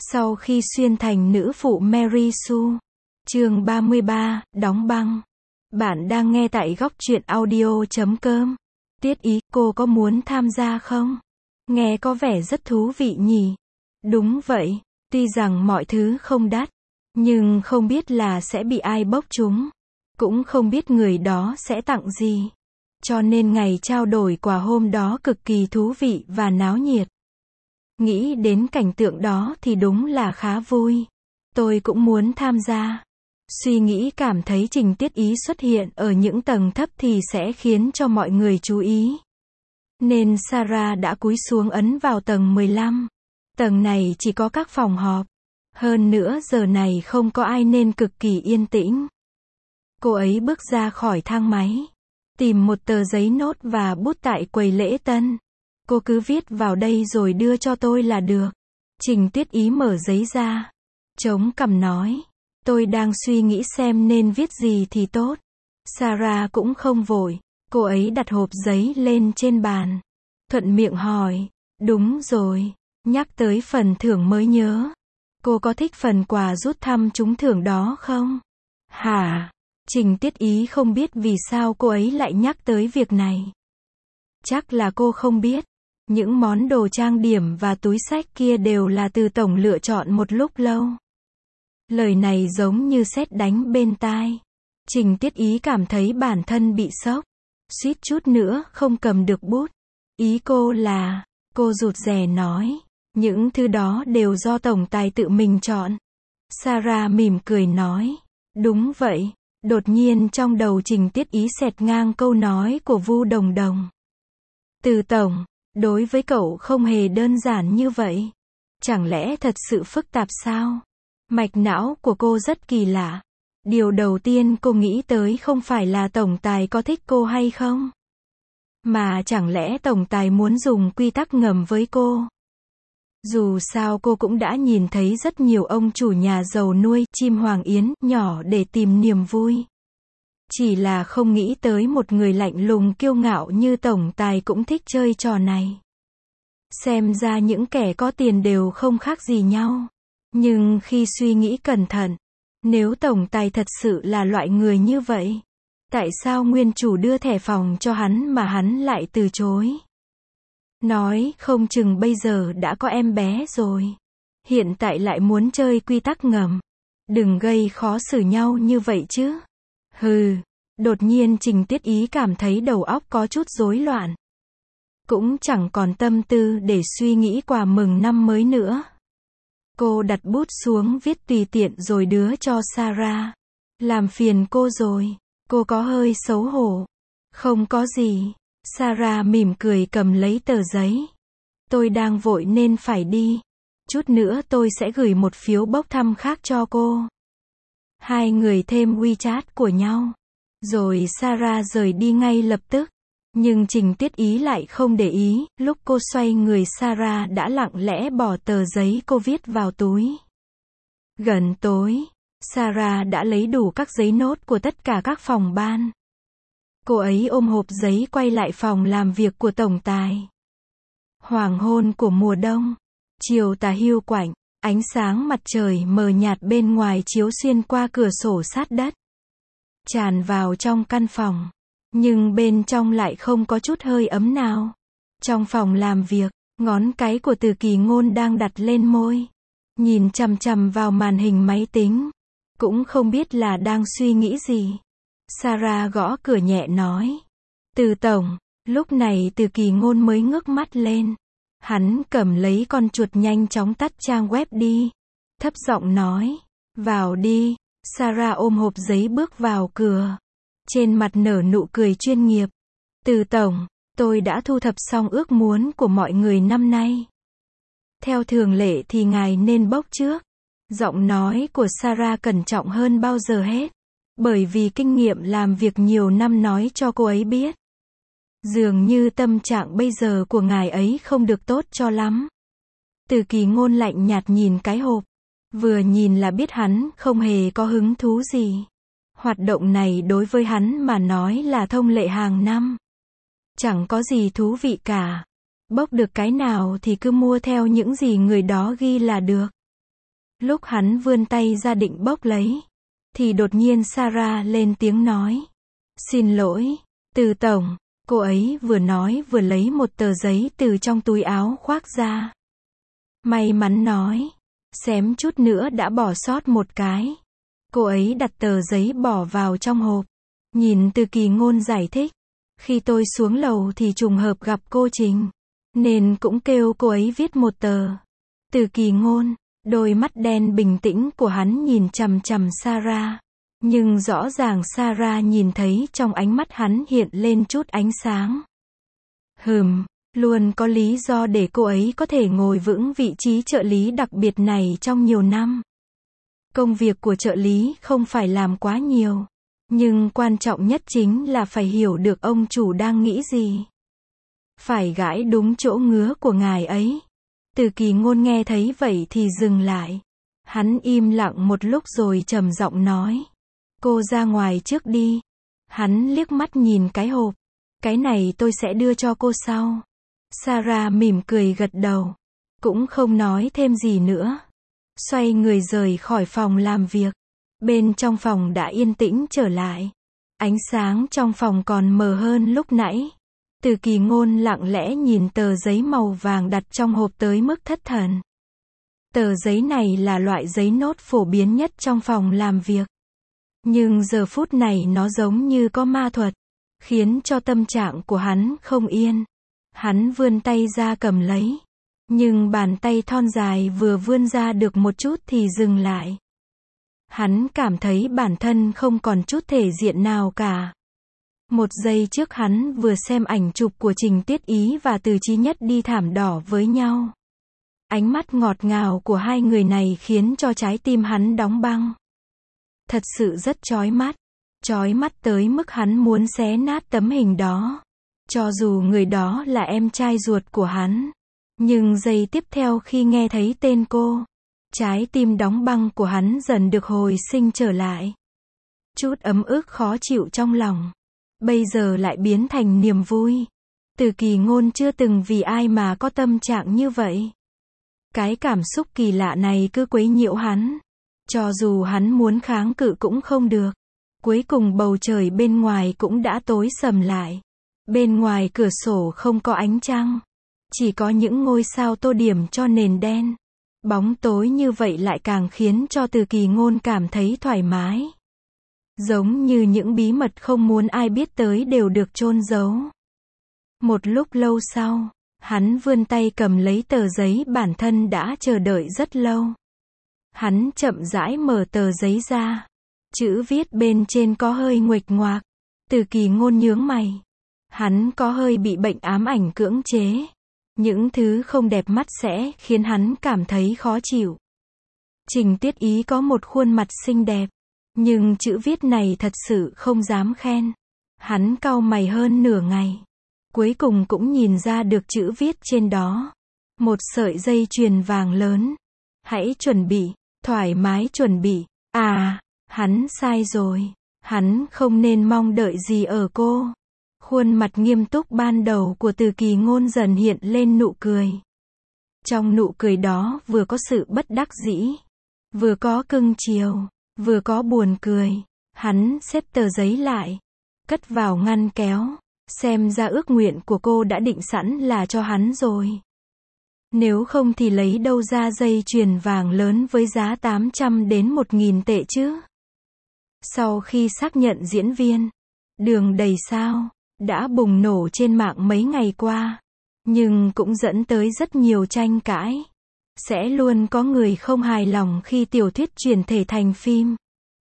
Sau khi xuyên thành nữ phụ Mary Sue. Chương 33, đóng băng. Bạn đang nghe tại góc truyện audio.com. Tiết Ý, cô có muốn tham gia không? Nghe có vẻ rất thú vị nhỉ? Đúng vậy, tuy rằng mọi thứ không đắt, nhưng không biết là sẽ bị ai bốc chúng. Cũng không biết người đó sẽ tặng gì. Cho nên ngày trao đổi quà hôm đó cực kỳ thú vị và náo nhiệt. Nghĩ đến cảnh tượng đó thì đúng là khá vui. Tôi cũng muốn tham gia. Suy nghĩ cảm thấy Trình Tiết Ý xuất hiện ở những tầng thấp thì sẽ khiến cho mọi người chú ý. Nên Sarah đã cúi xuống ấn vào tầng 15. Tầng này chỉ có các phòng họp. Hơn nữa giờ này không có ai nên cực kỳ yên tĩnh. Cô ấy bước ra khỏi thang máy. Tìm một tờ giấy nốt và bút tại quầy lễ tân. Cô cứ viết vào đây rồi đưa cho tôi là được. Trình Tiết Ý mở giấy ra. Chống cằm nói. Tôi đang suy nghĩ xem nên viết gì thì tốt. Sarah cũng không vội. Cô ấy đặt hộp giấy lên trên bàn. Thuận miệng hỏi. Đúng rồi. Nhắc tới phần thưởng mới nhớ. Cô có thích phần quà rút thăm trúng thưởng đó không? Hả? Trình Tiết Ý không biết vì sao cô ấy lại nhắc tới việc này. Chắc là cô không biết. Những món đồ trang điểm và túi xách kia đều là từ tổng lựa chọn một lúc lâu. Lời này giống như sét đánh bên tai. Trình Tiết Ý cảm thấy bản thân bị sốc. Suýt chút nữa không cầm được bút. Ý cô là, cô rụt rè nói, những thứ đó đều do tổng tài tự mình chọn. Sarah mỉm cười nói, đúng vậy. Đột nhiên trong đầu Trình Tiết Ý xẹt ngang câu nói của Vu Đồng Đồng. Từ tổng, đối với cậu không hề đơn giản như vậy. Chẳng lẽ thật sự phức tạp sao? Mạch não của cô rất kỳ lạ. Điều đầu tiên cô nghĩ tới không phải là tổng tài có thích cô hay không? Mà chẳng lẽ tổng tài muốn dùng quy tắc ngầm với cô? Dù sao cô cũng đã nhìn thấy rất nhiều ông chủ nhà giàu nuôi chim hoàng yến nhỏ để tìm niềm vui. Chỉ là không nghĩ tới một người lạnh lùng kiêu ngạo như tổng tài cũng thích chơi trò này. Xem ra những kẻ có tiền đều không khác gì nhau. Nhưng khi suy nghĩ cẩn thận, nếu tổng tài thật sự là loại người như vậy, tại sao nguyên chủ đưa thẻ phòng cho hắn mà hắn lại từ chối? Nói không chừng bây giờ đã có em bé rồi. Hiện tại lại muốn chơi quy tắc ngầm. Đừng gây khó xử nhau như vậy chứ. Hừ. Đột nhiên Trình Tiết Ý cảm thấy đầu óc có chút rối loạn. Cũng chẳng còn tâm tư để suy nghĩ quà mừng năm mới nữa. Cô đặt bút xuống viết tùy tiện rồi đưa cho Sarah. Làm phiền cô rồi. Cô có hơi xấu hổ. Không có gì. Sarah mỉm cười cầm lấy tờ giấy. Tôi đang vội nên phải đi. Chút nữa tôi sẽ gửi một phiếu bốc thăm khác cho cô. Hai người thêm WeChat của nhau. Rồi Sarah rời đi ngay lập tức. Nhưng Trình Tiết Ý lại không để ý. Lúc cô xoay người Sarah đã lặng lẽ bỏ tờ giấy cô viết vào túi. Gần tối, Sarah đã lấy đủ các giấy nốt của tất cả các phòng ban. Cô ấy ôm hộp giấy quay lại phòng làm việc của tổng tài. Hoàng hôn của mùa đông. Chiều tà hiu quạnh. Ánh sáng mặt trời mờ nhạt bên ngoài chiếu xuyên qua cửa sổ sát đất. Tràn vào trong căn phòng. Nhưng bên trong lại không có chút hơi ấm nào. Trong phòng làm việc, ngón cái của Từ Kỳ Ngôn đang đặt lên môi. Nhìn chằm chằm vào màn hình máy tính. Cũng không biết là đang suy nghĩ gì. Sarah gõ cửa nhẹ nói. Từ tổng. Lúc này Từ Kỳ Ngôn mới ngước mắt lên. Hắn cầm lấy con chuột nhanh chóng tắt trang web đi. Thấp giọng nói. Vào đi. Sarah ôm hộp giấy bước vào cửa. Trên mặt nở nụ cười chuyên nghiệp. Từ tổng, tôi đã thu thập xong ước muốn của mọi người năm nay. Theo thường lệ thì ngài nên bốc trước. Giọng nói của Sarah cẩn trọng hơn bao giờ hết. Bởi vì kinh nghiệm làm việc nhiều năm nói cho cô ấy biết. Dường như tâm trạng bây giờ của ngài ấy không được tốt cho lắm. Từ Kỳ Ngôn lạnh nhạt nhìn cái hộp. Vừa nhìn là biết hắn không hề có hứng thú gì. Hoạt động này đối với hắn mà nói là thông lệ hàng năm. Chẳng có gì thú vị cả. Bốc được cái nào thì cứ mua theo những gì người đó ghi là được. Lúc hắn vươn tay ra định bốc lấy, thì đột nhiên Sarah lên tiếng nói. Xin lỗi, Từ tổng. Cô ấy vừa nói vừa lấy một tờ giấy từ trong túi áo khoác ra. May mắn nói, xém chút nữa đã bỏ sót một cái. Cô ấy đặt tờ giấy bỏ vào trong hộp. Nhìn Từ Kỳ Ngôn giải thích. Khi tôi xuống lầu thì trùng hợp gặp cô Trình, nên cũng kêu cô ấy viết một tờ. Từ Kỳ Ngôn, đôi mắt đen bình tĩnh của hắn nhìn chằm chằm Sarah. Nhưng rõ ràng Sarah nhìn thấy trong ánh mắt hắn hiện lên chút ánh sáng. Luôn có lý do để cô ấy có thể ngồi vững vị trí trợ lý đặc biệt này trong nhiều năm. Công việc của trợ lý không phải làm quá nhiều, nhưng quan trọng nhất chính là phải hiểu được ông chủ đang nghĩ gì. Phải gãi đúng chỗ ngứa của ngài ấy. Từ Kỳ Ngôn nghe thấy vậy thì dừng lại. Hắn im lặng một lúc rồi trầm giọng nói. Cô ra ngoài trước đi. Hắn liếc mắt nhìn cái hộp. Cái này tôi sẽ đưa cho cô sau. Sarah mỉm cười gật đầu. Cũng không nói thêm gì nữa. Xoay người rời khỏi phòng làm việc. Bên trong phòng đã yên tĩnh trở lại. Ánh sáng trong phòng còn mờ hơn lúc nãy. Từ Kỳ Ngôn lặng lẽ nhìn tờ giấy màu vàng đặt trong hộp tới mức thất thần. Tờ giấy này là loại giấy nốt phổ biến nhất trong phòng làm việc. Nhưng giờ phút này nó giống như có ma thuật, khiến cho tâm trạng của hắn không yên. Hắn vươn tay ra cầm lấy. Nhưng bàn tay thon dài vừa vươn ra được một chút thì dừng lại. Hắn cảm thấy bản thân không còn chút thể diện nào cả. Một giây trước hắn vừa xem ảnh chụp của Trình Tiết Ý và Từ Chí Nhất đi thảm đỏ với nhau. Ánh mắt ngọt ngào của hai người này khiến cho trái tim hắn đóng băng. Thật sự rất chói mắt tới mức hắn muốn xé nát tấm hình đó. Cho dù người đó là em trai ruột của hắn. Nhưng giây tiếp theo khi nghe thấy tên cô, trái tim đóng băng của hắn dần được hồi sinh trở lại. Chút ấm ức khó chịu trong lòng, bây giờ lại biến thành niềm vui. Từ Kỳ Ngôn chưa từng vì ai mà có tâm trạng như vậy. Cái cảm xúc kỳ lạ này cứ quấy nhiễu hắn. Cho dù hắn muốn kháng cự cũng không được. Cuối cùng bầu trời bên ngoài cũng đã tối sầm lại. Bên ngoài cửa sổ không có ánh trăng. Chỉ có những ngôi sao tô điểm cho nền đen. Bóng tối như vậy lại càng khiến cho Từ Kỳ Ngôn cảm thấy thoải mái. Giống như những bí mật không muốn ai biết tới đều được chôn giấu. Một lúc lâu sau, hắn vươn tay cầm lấy tờ giấy bản thân đã chờ đợi rất lâu. Hắn chậm rãi mở tờ giấy ra. Chữ viết bên trên có hơi nguệch ngoạc. Từ Kỳ Ngôn nhướng mày. Hắn có hơi bị bệnh ám ảnh cưỡng chế. Những thứ không đẹp mắt sẽ khiến hắn cảm thấy khó chịu. Trình Tiết Ý có một khuôn mặt xinh đẹp. Nhưng chữ viết này thật sự không dám khen. Hắn cau mày hơn nửa ngày. Cuối cùng cũng nhìn ra được chữ viết trên đó. Một sợi dây chuyền vàng lớn. Hãy chuẩn bị, thoải mái chuẩn bị. À, hắn sai rồi. Hắn không nên mong đợi gì ở cô. Khuôn mặt nghiêm túc ban đầu của Từ Kỳ Ngôn dần hiện lên nụ cười. Trong nụ cười đó vừa có sự bất đắc dĩ, vừa có cưng chiều, vừa có buồn cười. Hắn xếp tờ giấy lại, cất vào ngăn kéo. Xem ra ước nguyện của cô đã định sẵn là cho hắn rồi. Nếu không thì lấy đâu ra dây chuyền vàng lớn với giá 800 đến 1.000 tệ chứ? Sau khi xác nhận diễn viên, đường đầy sao đã bùng nổ trên mạng mấy ngày qua, nhưng cũng dẫn tới rất nhiều tranh cãi. Sẽ luôn có người không hài lòng khi tiểu thuyết chuyển thể thành phim.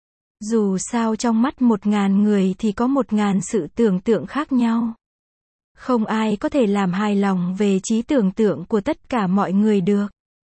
Dù sao trong mắt 1.000 người thì có 1.000 sự tưởng tượng khác nhau. Không ai có thể làm hài lòng về trí tưởng tượng của tất cả mọi người được.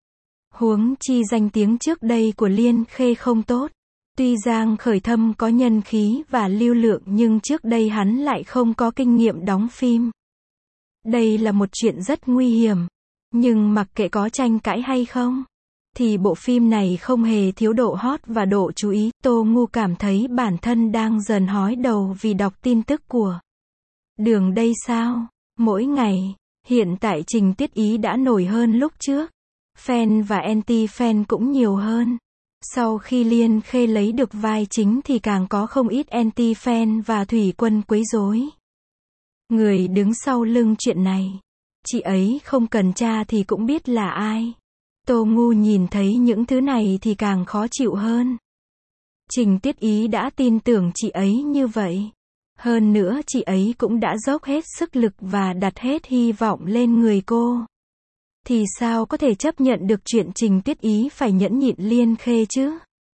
Huống chi danh tiếng trước đây của Liên Khê không tốt. Tuy Giang Khởi Thâm có nhân khí và lưu lượng nhưng trước đây hắn lại không có kinh nghiệm đóng phim. Đây là một chuyện rất nguy hiểm. Nhưng mặc kệ có tranh cãi hay không, thì bộ phim này không hề thiếu độ hot và độ chú ý. Tô Ngu cảm thấy bản thân đang dần hói đầu vì đọc tin tức của đường đây sao. Mỗi ngày, hiện tại Trình Tiết Ý đã nổi hơn lúc trước. Fan và anti-fan cũng nhiều hơn. Sau khi Liên Khê lấy được vai chính thì càng có không ít anti-fan và thủy quân quấy rối. Người đứng sau lưng chuyện này, chị ấy không cần tra thì cũng biết là ai. Tô Ngu nhìn thấy những thứ này thì càng khó chịu hơn. Trình Tiết Ý đã tin tưởng chị ấy như vậy. Hơn nữa chị ấy cũng đã dốc hết sức lực và đặt hết hy vọng lên người cô. Thì sao có thể chấp nhận được chuyện Trình Tiết Ý phải nhẫn nhịn Liên Khê chứ?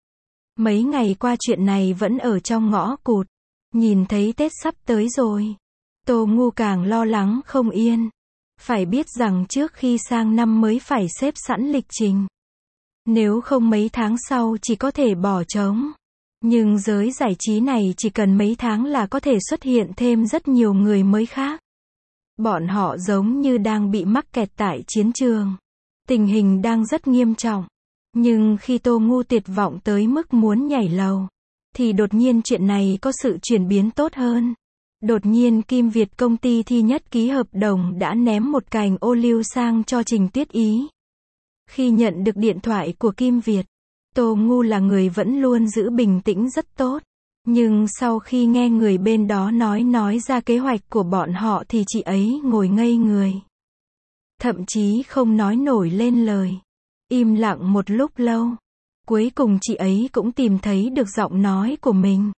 Mấy ngày qua chuyện này vẫn ở trong ngõ cụt. Nhìn thấy Tết sắp tới rồi, Tô Ngu càng lo lắng không yên. Phải biết rằng trước khi sang năm mới phải xếp sẵn lịch trình. Nếu không mấy tháng sau chỉ có thể bỏ trống. Nhưng giới giải trí này chỉ cần mấy tháng là có thể xuất hiện thêm rất nhiều người mới khác. Bọn họ giống như đang bị mắc kẹt tại chiến trường. Tình hình đang rất nghiêm trọng. Nhưng khi Tô Ngu tuyệt vọng tới mức muốn nhảy lầu, thì đột nhiên chuyện này có sự chuyển biến tốt hơn. Đột nhiên Kim Việt công ty Thi Nhất ký hợp đồng đã ném một cành ô liu sang cho Trình Tiết Ý. Khi nhận được điện thoại của Kim Việt, Tô Ngu là người vẫn luôn giữ bình tĩnh rất tốt. Nhưng sau khi nghe người bên đó nói ra kế hoạch của bọn họ thì chị ấy ngồi ngây người. Thậm chí không nói nổi lên lời. Im lặng một lúc lâu. Cuối cùng chị ấy cũng tìm thấy được giọng nói của mình.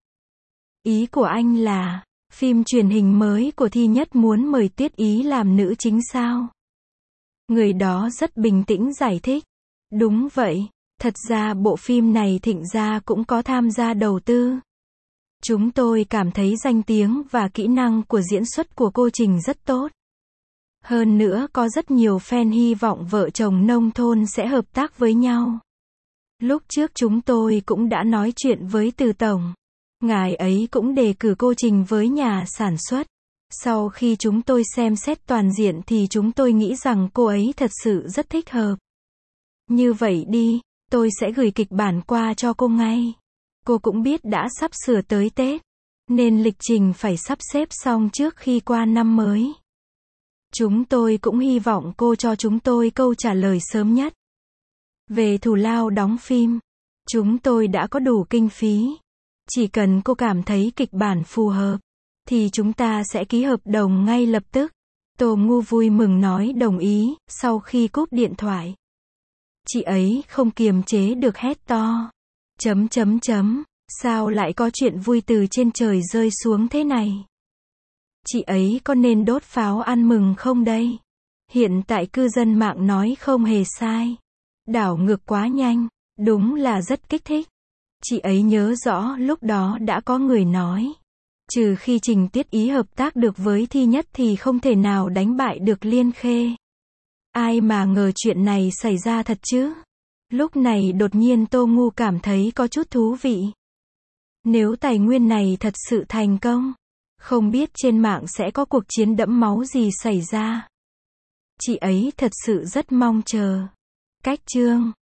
Ý của anh là, phim truyền hình mới của Thi Nhất muốn mời Tiết Ý làm nữ chính sao? Người đó rất bình tĩnh giải thích. Đúng vậy, thật ra bộ phim này Thịnh gia cũng có tham gia đầu tư. Chúng tôi cảm thấy danh tiếng và kỹ năng của diễn xuất của cô Trình rất tốt. Hơn nữa có rất nhiều fan hy vọng vợ chồng nông thôn sẽ hợp tác với nhau. Lúc trước chúng tôi cũng đã nói chuyện với Từ Tổng. Ngài ấy cũng đề cử cô Trình với nhà sản xuất. Sau khi chúng tôi xem xét toàn diện thì chúng tôi nghĩ rằng cô ấy thật sự rất thích hợp. Như vậy đi, tôi sẽ gửi kịch bản qua cho cô ngay. Cô cũng biết đã sắp sửa tới Tết, nên lịch trình phải sắp xếp xong trước khi qua năm mới. Chúng tôi cũng hy vọng cô cho chúng tôi câu trả lời sớm nhất. Về thù lao đóng phim, chúng tôi đã có đủ kinh phí. Chỉ cần cô cảm thấy kịch bản phù hợp, thì chúng ta sẽ ký hợp đồng ngay lập tức. Tô Ngu vui mừng nói đồng ý, sau khi cúp điện thoại. Chị ấy không kiềm chế được hét to. Sao lại có chuyện vui từ trên trời rơi xuống thế này? Chị ấy có nên đốt pháo ăn mừng không đây? Hiện tại cư dân mạng nói không hề sai. Đảo ngược quá nhanh, đúng là rất kích thích. Chị ấy nhớ rõ lúc đó đã có người nói, trừ khi Trình Tiết Ý hợp tác được với Thi Nhất thì không thể nào đánh bại được Liên Khê. Ai mà ngờ chuyện này xảy ra thật chứ? Lúc này đột nhiên Tô Ngu cảm thấy có chút thú vị. Nếu tài nguyên này thật sự thành công, không biết trên mạng sẽ có cuộc chiến đẫm máu gì xảy ra. Chị ấy thật sự rất mong chờ. Cách chương